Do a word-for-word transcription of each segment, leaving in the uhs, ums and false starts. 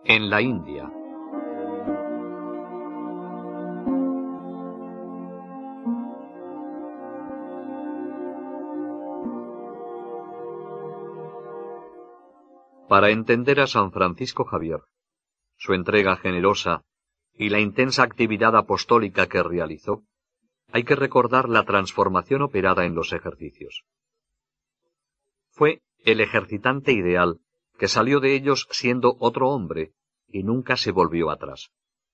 En la India. Para entender a San Francisco Javier, su entrega generosa y la intensa actividad apostólica que realizó, hay que recordar la transformación operada en los ejercicios. Fue el ejercitante ideal que salió de ellos siendo otro hombre y nunca se volvió atrás.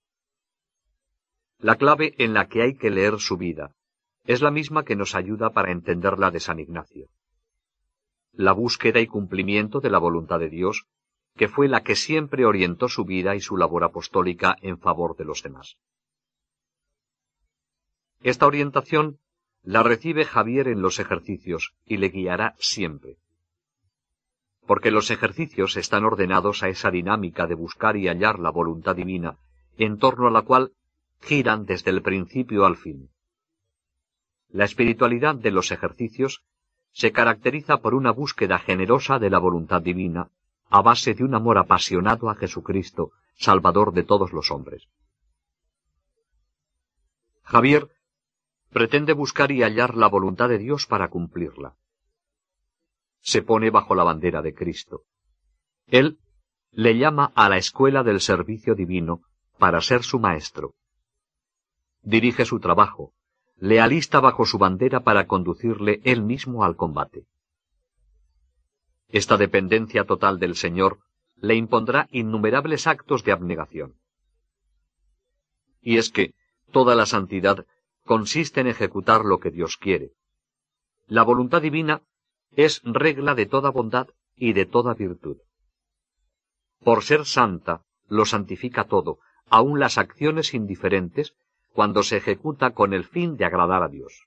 La clave en la que hay que leer su vida es la misma que nos ayuda para entender la de San Ignacio. La búsqueda y cumplimiento de la voluntad de Dios, que fue la que siempre orientó su vida y su labor apostólica en favor de los demás. Esta orientación la recibe Javier en los ejercicios y le guiará siempre. Porque los ejercicios están ordenados a esa dinámica de buscar y hallar la voluntad divina, en torno a la cual giran desde el principio al fin. La espiritualidad de los ejercicios se caracteriza por una búsqueda generosa de la voluntad divina, a base de un amor apasionado a Jesucristo, Salvador de todos los hombres. Javier pretende buscar y hallar la voluntad de Dios para cumplirla. Se pone bajo la bandera de Cristo. Él le llama a la escuela del servicio divino para ser su maestro. Dirige su trabajo, le alista bajo su bandera para conducirle él mismo al combate. Esta dependencia total del Señor le impondrá innumerables actos de abnegación. Y es que toda la santidad consiste en ejecutar lo que Dios quiere. La voluntad divina es regla de toda bondad y de toda virtud. Por ser santa, lo santifica todo, aun las acciones indiferentes, cuando se ejecuta con el fin de agradar a Dios.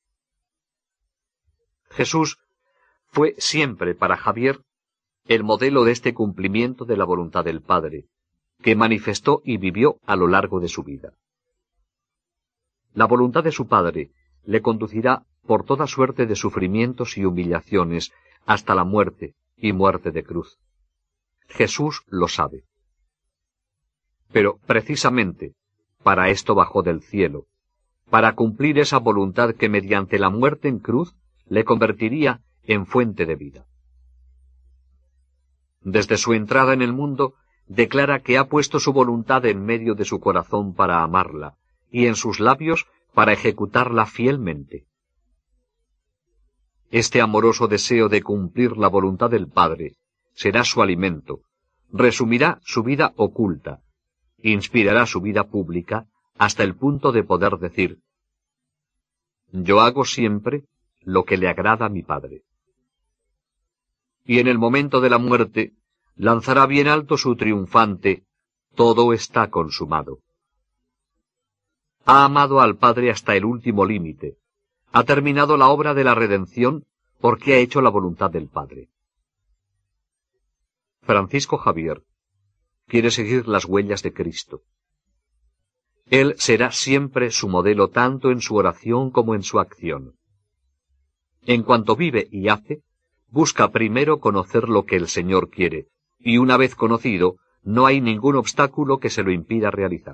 Jesús fue siempre para Javier el modelo de este cumplimiento de la voluntad del Padre, que manifestó y vivió a lo largo de su vida. La voluntad de su Padre le conducirá por toda suerte de sufrimientos y humillaciones hasta la muerte y muerte de cruz. Jesús lo sabe. Pero precisamente para esto bajó del cielo, para cumplir esa voluntad que mediante la muerte en cruz le convertiría en fuente de vida. Desde su entrada en el mundo, declara que ha puesto su voluntad en medio de su corazón para amarla, y en sus labios para ejecutarla fielmente. Este amoroso deseo de cumplir la voluntad del Padre será su alimento, resumirá su vida oculta, inspirará su vida pública hasta el punto de poder decir: yo hago siempre lo que le agrada a mi Padre. Y en el momento de la muerte lanzará bien alto su triunfante: todo está consumado. Ha amado al Padre hasta el último límite, ha terminado la obra de la redención porque ha hecho la voluntad del Padre. Francisco Javier quiere seguir las huellas de Cristo. Él será siempre su modelo tanto en su oración como en su acción. En cuanto vive y hace, busca primero conocer lo que el Señor quiere, y una vez conocido, no hay ningún obstáculo que se lo impida realizar.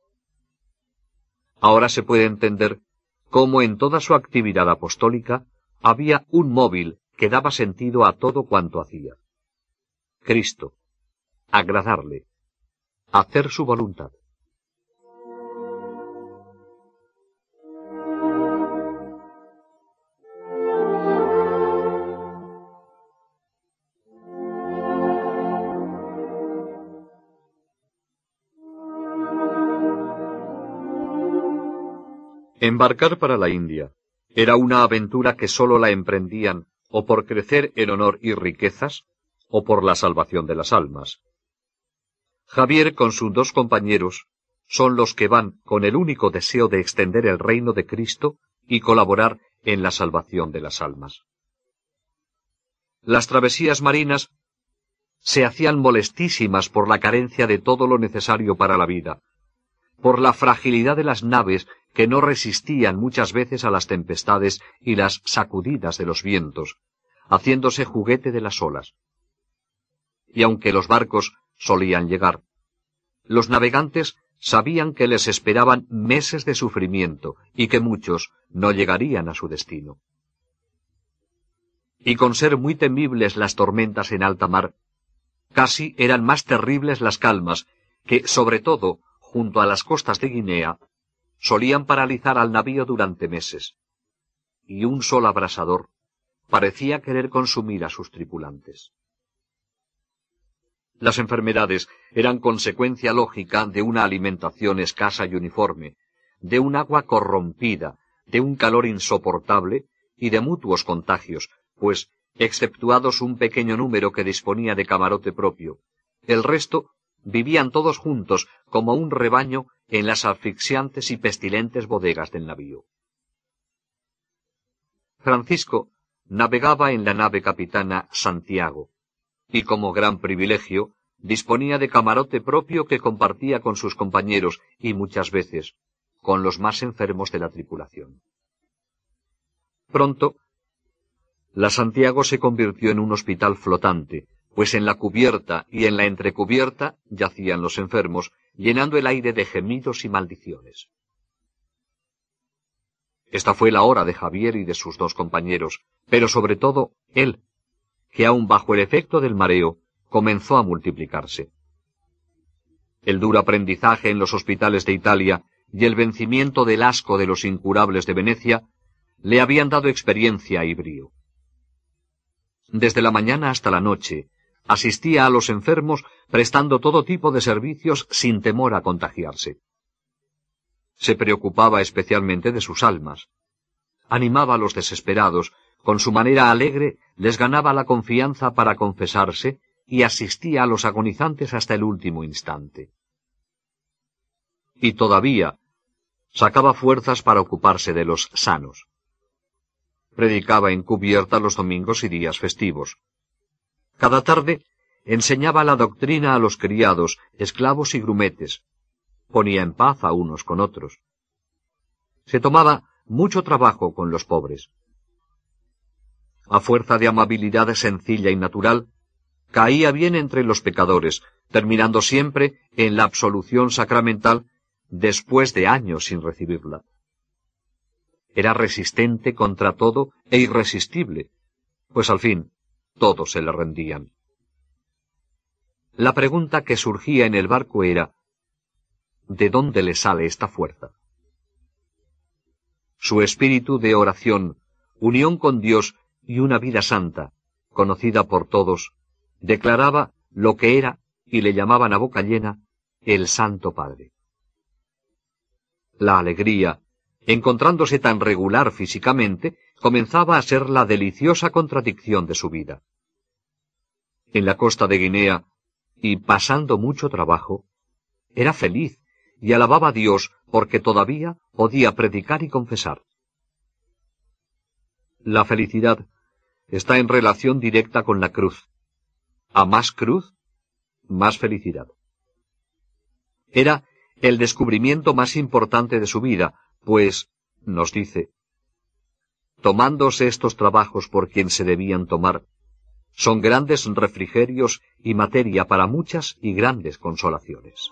Ahora se puede entender cómo en toda su actividad apostólica había un móvil que daba sentido a todo cuanto hacía. Cristo, agradarle, hacer su voluntad. Embarcar para la India era una aventura que sólo la emprendían o por crecer en honor y riquezas, o por la salvación de las almas. Javier con sus dos compañeros son los que van con el único deseo de extender el reino de Cristo y colaborar en la salvación de las almas. Las travesías marinas se hacían molestísimas por la carencia de todo lo necesario para la vida, por la fragilidad de las naves que no resistían muchas veces a las tempestades y las sacudidas de los vientos, haciéndose juguete de las olas. Y aunque los barcos solían llegar, los navegantes sabían que les esperaban meses de sufrimiento y que muchos no llegarían a su destino. Y con ser muy temibles las tormentas en alta mar, casi eran más terribles las calmas, que, sobre todo, junto a las costas de Guinea, solían paralizar al navío durante meses, y un sol abrasador parecía querer consumir a sus tripulantes. Las enfermedades eran consecuencia lógica de una alimentación escasa y uniforme, de un agua corrompida, de un calor insoportable y de mutuos contagios, pues, exceptuados un pequeño número que disponía de camarote propio, el resto vivían todos juntos como un rebaño en las asfixiantes y pestilentes bodegas del navío. Francisco navegaba en la nave capitana Santiago, y como gran privilegio disponía de camarote propio que compartía con sus compañeros y muchas veces con los más enfermos de la tripulación. Pronto, la Santiago se convirtió en un hospital flotante, pues en la cubierta y en la entrecubierta yacían los enfermos, llenando el aire de gemidos y maldiciones. Esta fue la hora de Javier y de sus dos compañeros, pero sobre todo él, que aun bajo el efecto del mareo comenzó a multiplicarse. El duro aprendizaje en los hospitales de Italia y el vencimiento del asco de los incurables de Venecia le habían dado experiencia y brío. Desde la mañana hasta la noche asistía a los enfermos prestando todo tipo de servicios sin temor a contagiarse. Se preocupaba especialmente de sus almas. Animaba a los desesperados, con su manera alegre les ganaba la confianza para confesarse y asistía a los agonizantes hasta el último instante. Y todavía sacaba fuerzas para ocuparse de los sanos. Predicaba encubierta los domingos y días festivos. Cada tarde enseñaba la doctrina a los criados, esclavos y grumetes. Ponía en paz a unos con otros. Se tomaba mucho trabajo con los pobres. A fuerza de amabilidad sencilla y natural, caía bien entre los pecadores, terminando siempre en la absolución sacramental después de años sin recibirla. Era resistente contra todo e irresistible, pues al fin todos se le rendían. La pregunta que surgía en el barco era, ¿de dónde le sale esta fuerza? Su espíritu de oración, unión con Dios y una vida santa, conocida por todos, declaraba lo que era, y le llamaban a boca llena, el Santo Padre. La alegría, encontrándose tan regular físicamente, comenzaba a ser la deliciosa contradicción de su vida. En la costa de Guinea, y pasando mucho trabajo, era feliz y alababa a Dios porque todavía podía predicar y confesar. La felicidad está en relación directa con la cruz. A más cruz, más felicidad. Era el descubrimiento más importante de su vida, pues, nos dice, tomándose estos trabajos por quien se debían tomar, son grandes refrigerios y materia para muchas y grandes consolaciones.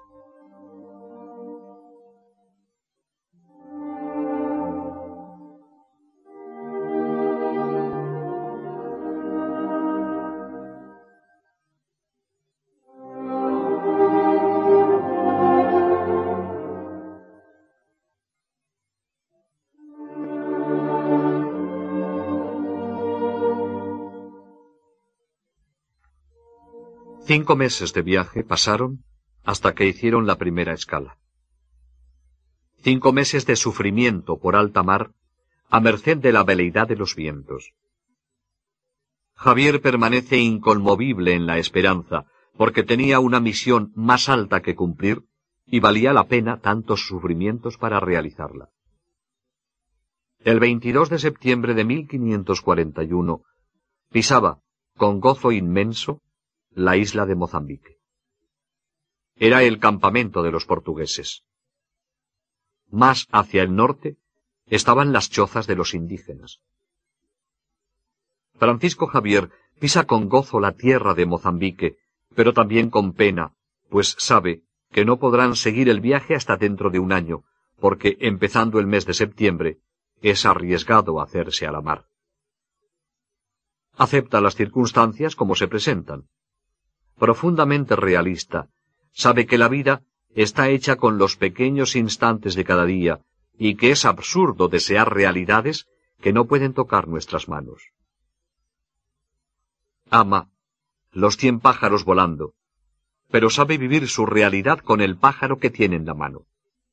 Cinco meses de viaje pasaron hasta que hicieron la primera escala. Cinco meses de sufrimiento por alta mar, a merced de la veleidad de los vientos. Javier permanece inconmovible en la esperanza, porque tenía una misión más alta que cumplir, y valía la pena tantos sufrimientos para realizarla. El veintidós de septiembre de mil quinientos cuarenta y uno, pisaba, con gozo inmenso, la isla de Mozambique. Era el campamento de los portugueses. Más hacia el norte estaban las chozas de los indígenas. Francisco Javier pisa con gozo la tierra de Mozambique, pero también con pena, pues sabe que no podrán seguir el viaje hasta dentro de un año, porque empezando el mes de septiembre, es arriesgado hacerse a la mar. Acepta las circunstancias como se presentan. Profundamente realista, sabe que la vida está hecha con los pequeños instantes de cada día y que es absurdo desear realidades que no pueden tocar nuestras manos. Ama los cien pájaros volando, pero sabe vivir su realidad con el pájaro que tiene en la mano.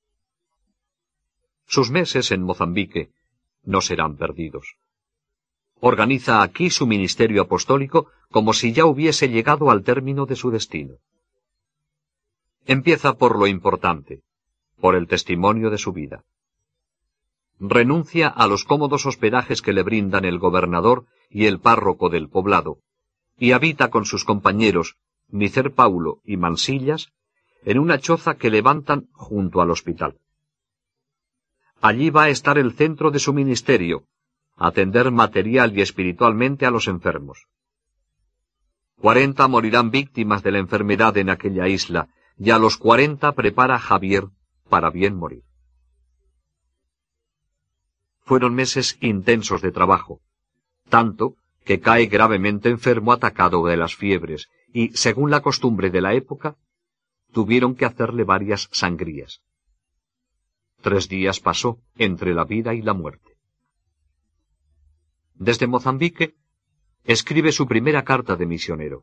Sus meses en Mozambique no serán perdidos. Organiza aquí su ministerio apostólico como si ya hubiese llegado al término de su destino. Empieza por lo importante, por el testimonio de su vida. Renuncia a los cómodos hospedajes que le brindan el gobernador y el párroco del poblado, y habita con sus compañeros, Micer Paulo y Mansillas, en una choza que levantan junto al hospital. Allí va a estar el centro de su ministerio, atender material y espiritualmente a los enfermos. Cuarenta morirán víctimas de la enfermedad en aquella isla, y a los cuarenta prepara Javier para bien morir. Fueron meses intensos de trabajo, tanto que cae gravemente enfermo atacado de las fiebres, y, según la costumbre de la época, tuvieron que hacerle varias sangrías. Tres días pasó entre la vida y la muerte. Desde Mozambique, escribe su primera carta de misionero.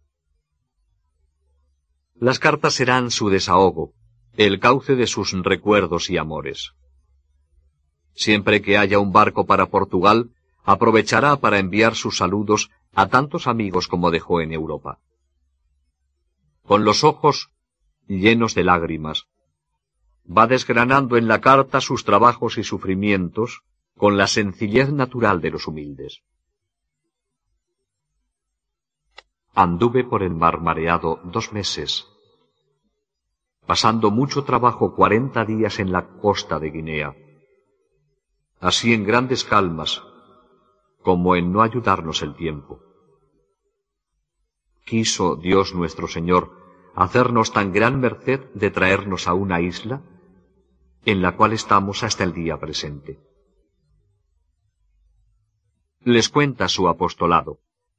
Las cartas serán su desahogo, el cauce de sus recuerdos y amores. Siempre que haya un barco para Portugal, aprovechará para enviar sus saludos a tantos amigos como dejó en Europa. Con los ojos llenos de lágrimas, va desgranando en la carta sus trabajos y sufrimientos con la sencillez natural de los humildes. Anduve por el mar mareado dos meses, pasando mucho trabajo cuarenta días en la costa de Guinea, así en grandes calmas, como en no ayudarnos el tiempo. Quiso Dios nuestro Señor hacernos tan gran merced de traernos a una isla, en la cual estamos hasta el día presente. Les cuenta su apostolado.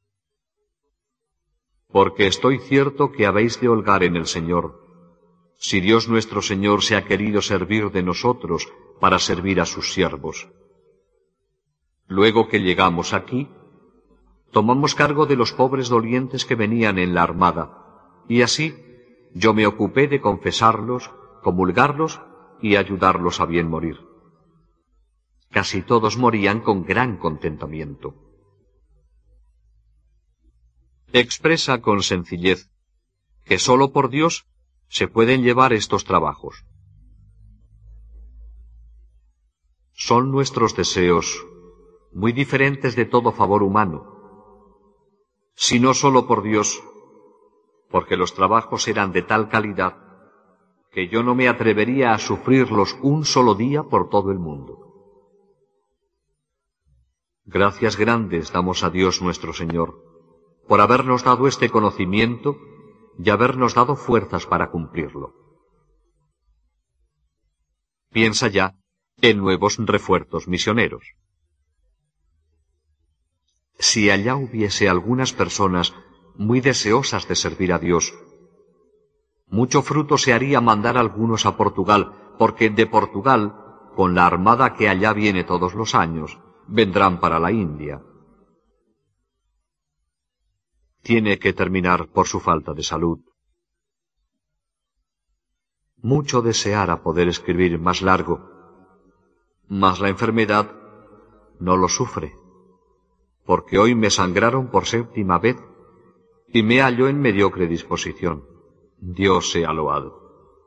Porque estoy cierto que habéis de holgar en el Señor, si Dios nuestro Señor se ha querido servir de nosotros para servir a sus siervos. Luego que llegamos aquí, tomamos cargo de los pobres dolientes que venían en la armada, y así yo me ocupé de confesarlos, comulgarlos y ayudarlos a bien morir. Casi todos morían con gran contentamiento. Expresa con sencillez que sólo por Dios se pueden llevar estos trabajos. Son nuestros deseos muy diferentes de todo favor humano, si no sólo por Dios, porque los trabajos eran de tal calidad que yo no me atrevería a sufrirlos un solo día por todo el mundo. Gracias grandes damos a Dios nuestro Señor, por habernos dado este conocimiento y habernos dado fuerzas para cumplirlo. Piensa ya en nuevos refuerzos misioneros. Si allá hubiese algunas personas muy deseosas de servir a Dios, mucho fruto se haría mandar algunos a Portugal, porque de Portugal, con la armada que allá viene todos los años, vendrán para la India. Tiene que terminar por su falta de salud. Mucho deseara poder escribir más largo, mas la enfermedad no lo sufre, porque hoy me sangraron por séptima vez y me hallo en mediocre disposición. Dios sea loado.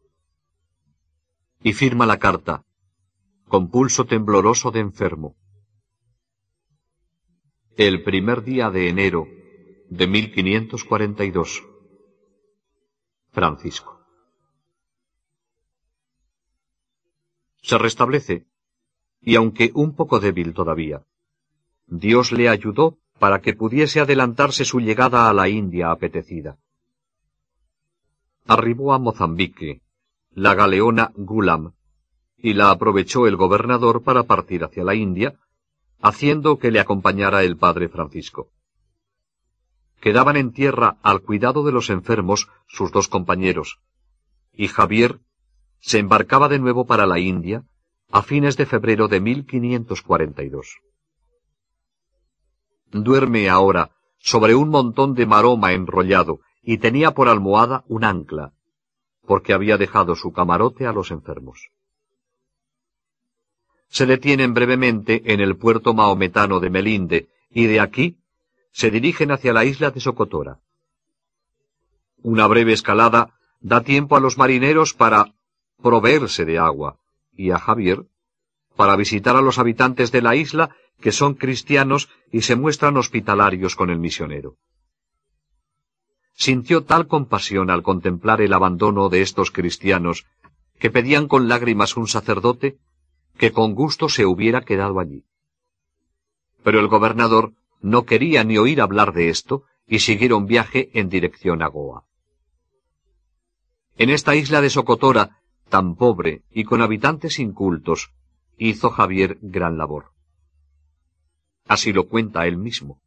Y firma la carta, con pulso tembloroso de enfermo. El primer día de enero de mil quinientos cuarenta y dos. Francisco. Se restablece, y aunque un poco débil todavía, Dios le ayudó para que pudiese adelantarse su llegada a la India apetecida. arribó a Mozambique la galeona Gulam, y la aprovechó el gobernador para partir hacia la India, haciendo que le acompañara el padre Francisco. Quedaban en tierra al cuidado de los enfermos sus dos compañeros, y Javier se embarcaba de nuevo para la India a fines de febrero de mil quinientos cuarenta y dos. Duerme ahora sobre un montón de maroma enrollado y tenía por almohada un ancla, porque había dejado su camarote a los enfermos. Se detienen brevemente en el puerto mahometano de Melinde y de aquí se dirigen hacia la isla de Socotora. Una breve escalada da tiempo a los marineros para proveerse de agua y a Javier para visitar a los habitantes de la isla, que son cristianos y se muestran hospitalarios con el misionero. Sintió tal compasión al contemplar el abandono de estos cristianos, que pedían con lágrimas un sacerdote, que con gusto se hubiera quedado allí. Pero el gobernador no quería ni oír hablar de esto, y siguieron viaje en dirección a Goa. En esta isla de Socotora, tan pobre y con habitantes incultos, hizo Javier gran labor. Así lo cuenta él mismo.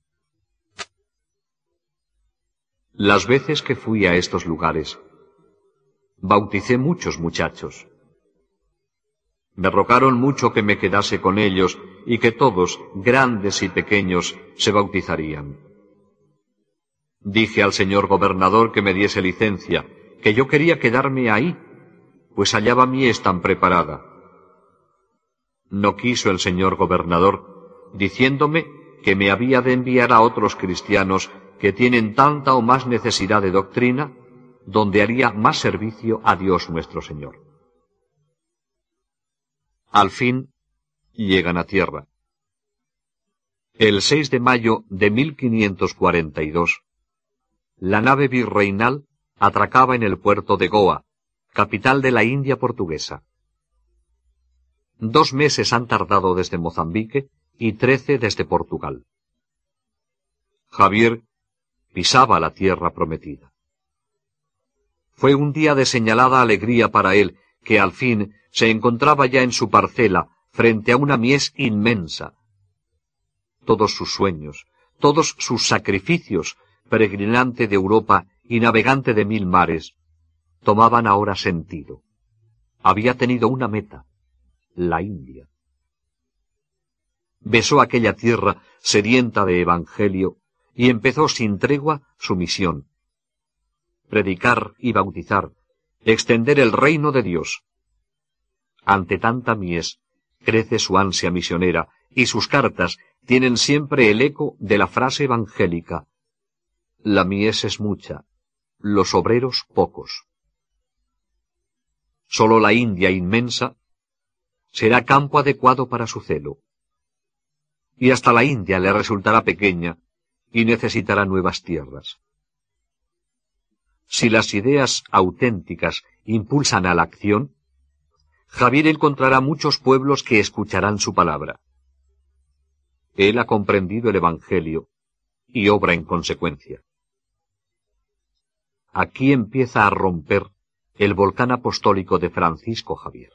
Las veces que fui a estos lugares, bauticé muchos muchachos. Me rogaron mucho que me quedase con ellos y que todos, grandes y pequeños, se bautizarían. Dije al señor gobernador que me diese licencia, que yo quería quedarme ahí, pues hallaba mies tan preparada. No quiso el señor gobernador, diciéndome que me había de enviar a otros cristianos que tienen tanta o más necesidad de doctrina, donde haría más servicio a Dios nuestro Señor. Al fin, llegan a tierra. El seis de mayo de mil quinientos cuarenta y dos, la nave virreinal atracaba en el puerto de Goa, capital de la India portuguesa. Dos meses han tardado desde Mozambique y trece desde Portugal. Javier pisaba la tierra prometida. Fue un día de señalada alegría para él, que al fin se encontraba ya en su parcela, frente a una mies inmensa. Todos sus sueños, todos sus sacrificios, peregrinante de Europa y navegante de mil mares, tomaban ahora sentido. Había tenido una meta, la India. Besó aquella tierra sedienta de evangelio y empezó sin tregua su misión. Predicar y bautizar, extender el reino de Dios. Ante tanta mies, crece su ansia misionera, y sus cartas tienen siempre el eco de la frase evangélica: la mies es mucha, los obreros pocos. Sólo la India inmensa será campo adecuado para su celo. Y hasta la India le resultará pequeña y necesitará nuevas tierras. Si las ideas auténticas impulsan a la acción, Javier encontrará muchos pueblos que escucharán su palabra. Él ha comprendido el Evangelio y obra en consecuencia. Aquí empieza a romper el volcán apostólico de Francisco Javier.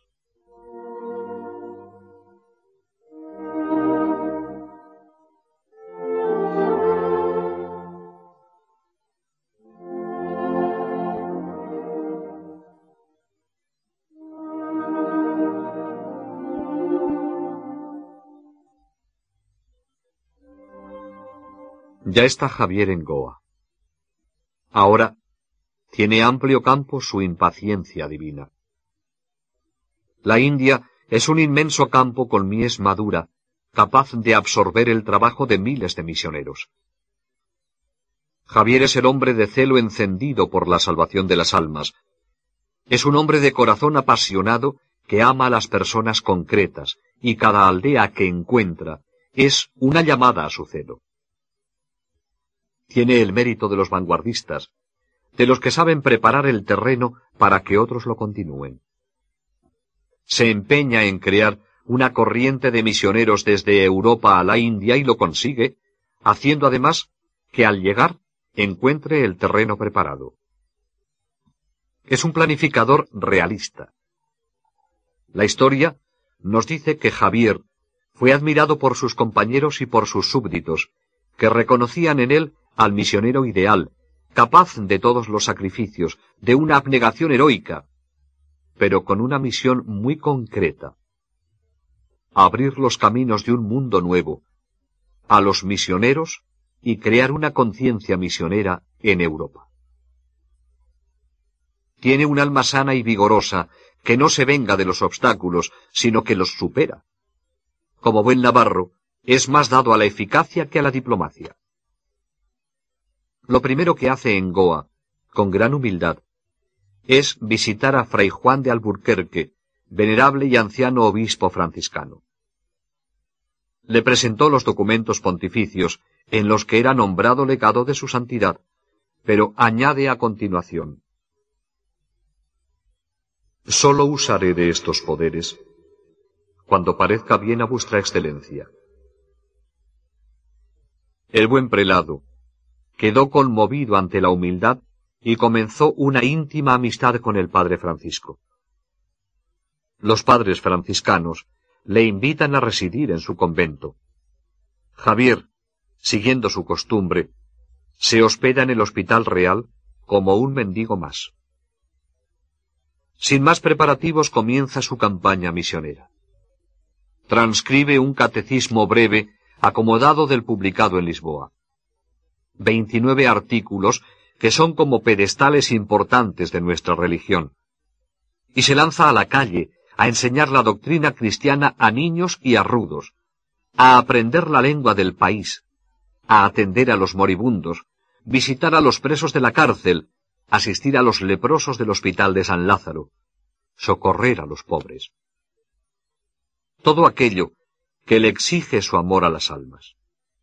Ya está Javier en Goa. Ahora tiene amplio campo su impaciencia divina. La India es un inmenso campo con mies madura, capaz de absorber el trabajo de miles de misioneros. Javier es el hombre de celo encendido por la salvación de las almas. Es un hombre de corazón apasionado que ama a las personas concretas, y cada aldea que encuentra es una llamada a su celo. Tiene el mérito de los vanguardistas, de los que saben preparar el terreno para que otros lo continúen. Se empeña en crear una corriente de misioneros desde Europa a la India y lo consigue, haciendo además que al llegar encuentre el terreno preparado. Es un planificador realista. La historia nos dice que Javier fue admirado por sus compañeros y por sus súbditos, que reconocían en él al misionero ideal, capaz de todos los sacrificios, de una abnegación heroica, pero con una misión muy concreta: abrir los caminos de un mundo nuevo a los misioneros y crear una conciencia misionera en Europa. Tiene un alma sana y vigorosa, que no se venga de los obstáculos, sino que los supera. Como buen navarro, es más dado a la eficacia que a la diplomacia. Lo primero que hace en Goa, con gran humildad, es visitar a Fray Juan de Alburquerque, venerable y anciano obispo franciscano. Le presentó los documentos pontificios en los que era nombrado legado de su santidad, pero añade a continuación: sólo usaré de estos poderes cuando parezca bien a vuestra excelencia. El buen prelado quedó conmovido ante la humildad y comenzó una íntima amistad con el padre Francisco. Los padres franciscanos le invitan a residir en su convento. Javier, siguiendo su costumbre, se hospeda en el Hospital Real como un mendigo más. Sin más preparativos comienza su campaña misionera. Transcribe un catecismo breve acomodado del publicado en Lisboa. Veintinueve artículos que son como pedestales importantes de nuestra religión. Y se lanza a la calle a enseñar la doctrina cristiana a niños y a rudos, a aprender la lengua del país, a atender a los moribundos, visitar a los presos de la cárcel, asistir a los leprosos del Hospital de San Lázaro, socorrer a los pobres. Todo aquello que le exige su amor a las almas.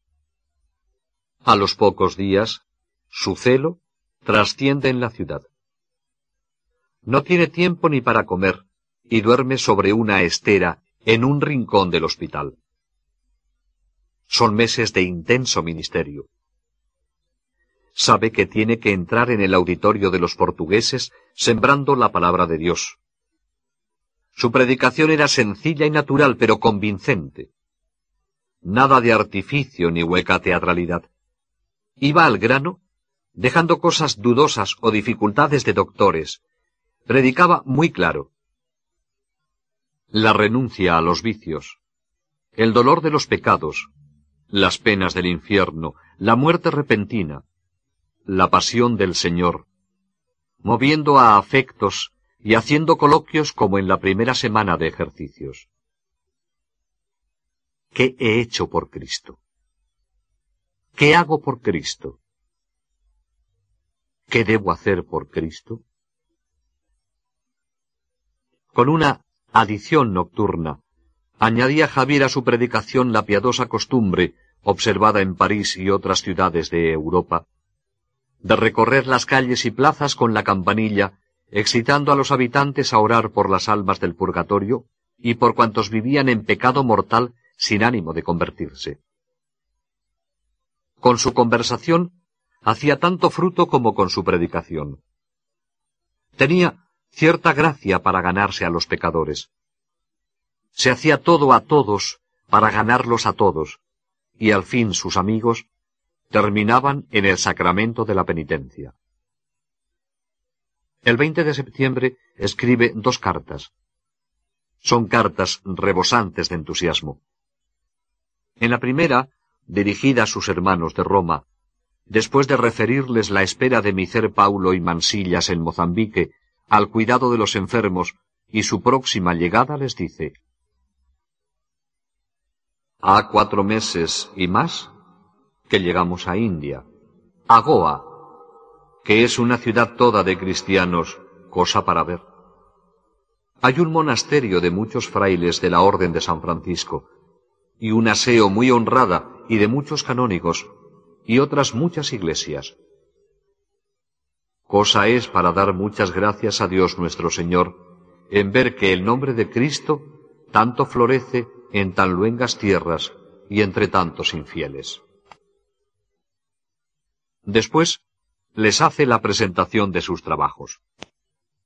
A los pocos días, su celo trasciende en la ciudad. No tiene tiempo ni para comer, y duerme sobre una estera en un rincón del hospital. Son meses de intenso ministerio. Sabe que tiene que entrar en el auditorio de los portugueses sembrando la palabra de Dios. Su predicación era sencilla y natural, pero convincente. Nada de artificio ni hueca teatralidad. Iba al grano, dejando cosas dudosas o dificultades de doctores. Predicaba muy claro. La renuncia a los vicios, el dolor de los pecados, las penas del infierno, la muerte repentina, la pasión del Señor, moviendo a afectos y haciendo coloquios como en la primera semana de ejercicios. ¿Qué he hecho por Cristo? ¿Qué hago por Cristo? ¿Qué debo hacer por Cristo? Con una adición nocturna, añadía Javier a su predicación la piadosa costumbre, observada en París y otras ciudades de Europa, de recorrer las calles y plazas con la campanilla, excitando a los habitantes a orar por las almas del purgatorio y por cuantos vivían en pecado mortal sin ánimo de convertirse. Con su conversación hacía tanto fruto como con su predicación. Tenía cierta gracia para ganarse a los pecadores. Se hacía todo a todos para ganarlos a todos, y al fin sus amigos terminaban en el sacramento de la penitencia. El veinte de septiembre escribe dos cartas. Son cartas rebosantes de entusiasmo. En la primera, dirigida a sus hermanos de Roma, después de referirles la espera de Micer Paulo y Mansillas en Mozambique, al cuidado de los enfermos y su próxima llegada, les dice: ha cuatro meses y más que llegamos a India, a Goa, que es una ciudad toda de cristianos, cosa para ver. Hay un monasterio de muchos frailes de la Orden de San Francisco, y un aseo muy honrada y de muchos canónigos, y otras muchas iglesias. Cosa es para dar muchas gracias a Dios nuestro Señor, en ver que el nombre de Cristo tanto florece en tan luengas tierras y entre tantos infieles. Después les hace la presentación de sus trabajos.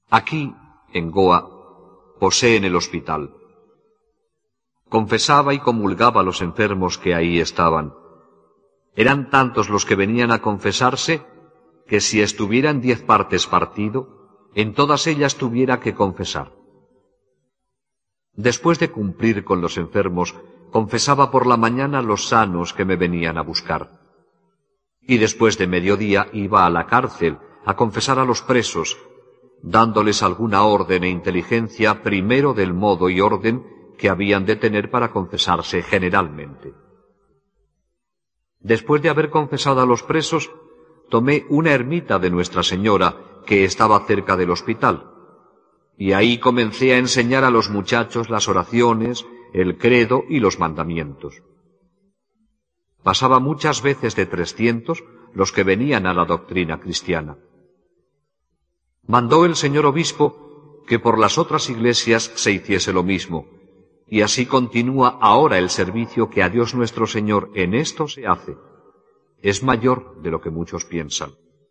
Aquí, en Goa, posé en el hospital. Confesaba y comulgaba a los enfermos que ahí estaban. Eran tantos los que venían a confesarse, que si estuviera en diez partes partido, en todas ellas tuviera que confesar. Después de cumplir con los enfermos, confesaba por la mañana los sanos que me venían a buscar. Y después de mediodía iba a la cárcel a confesar a los presos, dándoles alguna orden e inteligencia primero del modo y orden que habían de tener para confesarse generalmente. Después de haber confesado a los presos, tomé una ermita de Nuestra Señora que estaba cerca del hospital, y ahí comencé a enseñar a los muchachos las oraciones, el credo y los mandamientos. Pasaba muchas veces de trescientos los que venían a la doctrina cristiana. Mandó el señor obispo que por las otras iglesias se hiciese lo mismo, y así continúa ahora el servicio que a Dios nuestro Señor en esto se hace. Es mayor de lo que muchos piensan.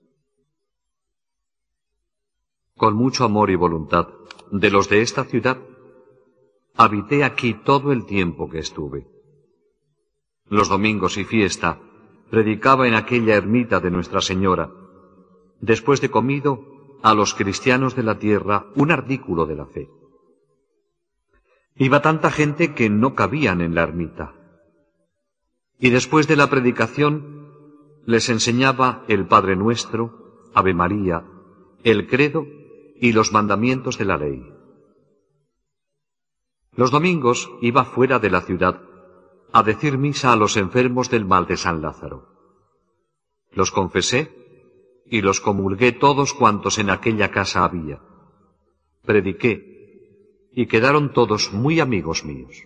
Con mucho amor y voluntad de los de esta ciudad, habité aquí todo el tiempo que estuve. Los domingos y fiesta, predicaba en aquella ermita de Nuestra Señora. Después de comido, a los cristianos de la tierra un artículo de la fe. Iba tanta gente que no cabían en la ermita. Y después de la predicación, les enseñaba el Padre Nuestro, Ave María, el credo y los mandamientos de la ley. Los domingos iba fuera de la ciudad a decir misa a los enfermos del mal de San Lázaro. Los confesé y los comulgué todos cuantos en aquella casa había. Prediqué, y quedaron todos muy amigos míos.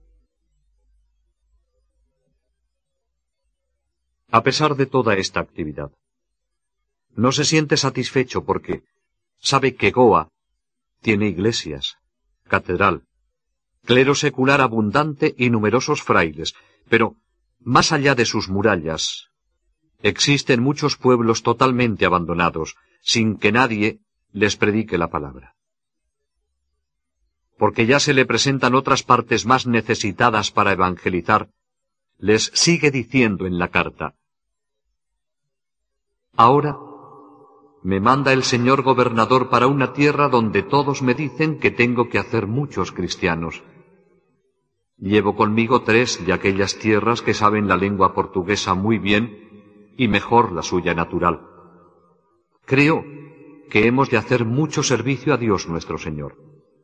A pesar de toda esta actividad, no se siente satisfecho porque sabe que Goa tiene iglesias, catedral, clero secular abundante y numerosos frailes, pero más allá de sus murallas, existen muchos pueblos totalmente abandonados, sin que nadie les predique la palabra. Porque ya se le presentan otras partes más necesitadas para evangelizar, les sigue diciendo en la carta: ahora me manda el señor gobernador para una tierra donde todos me dicen que tengo que hacer muchos cristianos. Llevo conmigo tres de aquellas tierras que saben la lengua portuguesa muy bien y mejor la suya natural. Creo que hemos de hacer mucho servicio a Dios nuestro Señor.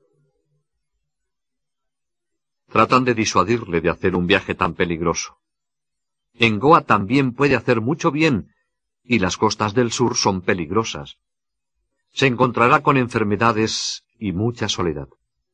Tratan de disuadirle de hacer un viaje tan peligroso. En Goa también puede hacer mucho bien, y las costas del sur son peligrosas. Se encontrará con enfermedades y mucha soledad.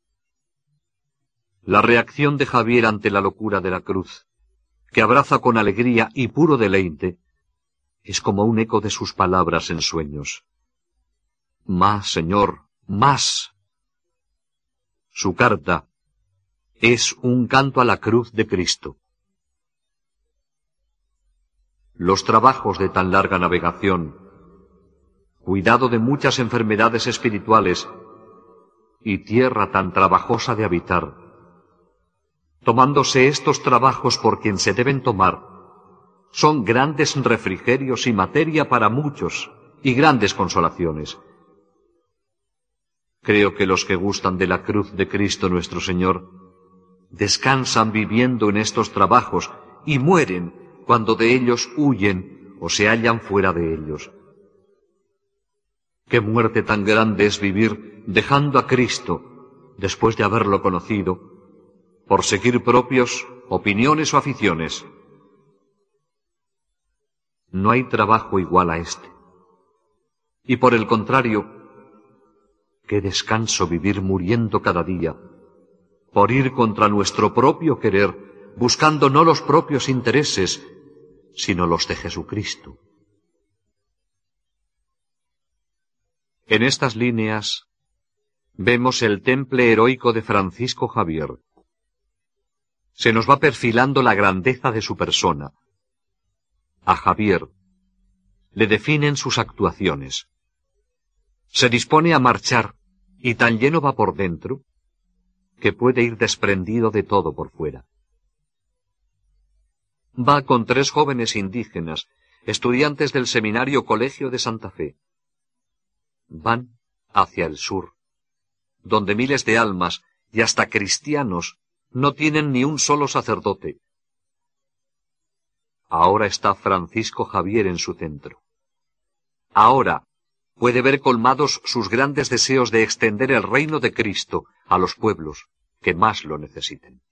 La reacción de Javier ante la locura de la cruz, que abraza con alegría y puro deleite, es como un eco de sus palabras en sueños. Más, Señor, más. Su carta es un canto a la cruz de Cristo. Los trabajos de tan larga navegación, cuidado de muchas enfermedades espirituales y tierra tan trabajosa de habitar, tomándose estos trabajos por quien se deben tomar, son grandes refrigerios y materia para muchos y grandes consolaciones. Creo que los que gustan de la cruz de Cristo nuestro Señor descansan viviendo en estos trabajos y mueren cuando de ellos huyen o se hallan fuera de ellos. Qué muerte tan grande es vivir dejando a Cristo, después de haberlo conocido, por seguir propios opiniones o aficiones. No hay trabajo igual a este. Y por el contrario, qué descanso vivir muriendo cada día, por ir contra nuestro propio querer, buscando no los propios intereses, sino los de Jesucristo. En estas líneas vemos el temple heroico de Francisco Javier. Se nos va perfilando la grandeza de su persona. A Javier le definen sus actuaciones. Se dispone a marchar y tan lleno va por dentro, que puede ir desprendido de todo por fuera. Va con tres jóvenes indígenas, estudiantes del Seminario Colegio de Santa Fe. Van hacia el sur, donde miles de almas, y hasta cristianos, no tienen ni un solo sacerdote. Ahora está Francisco Javier en su centro. Ahora puede ver colmados sus grandes deseos de extender el reino de Cristo a los pueblos que más lo necesiten.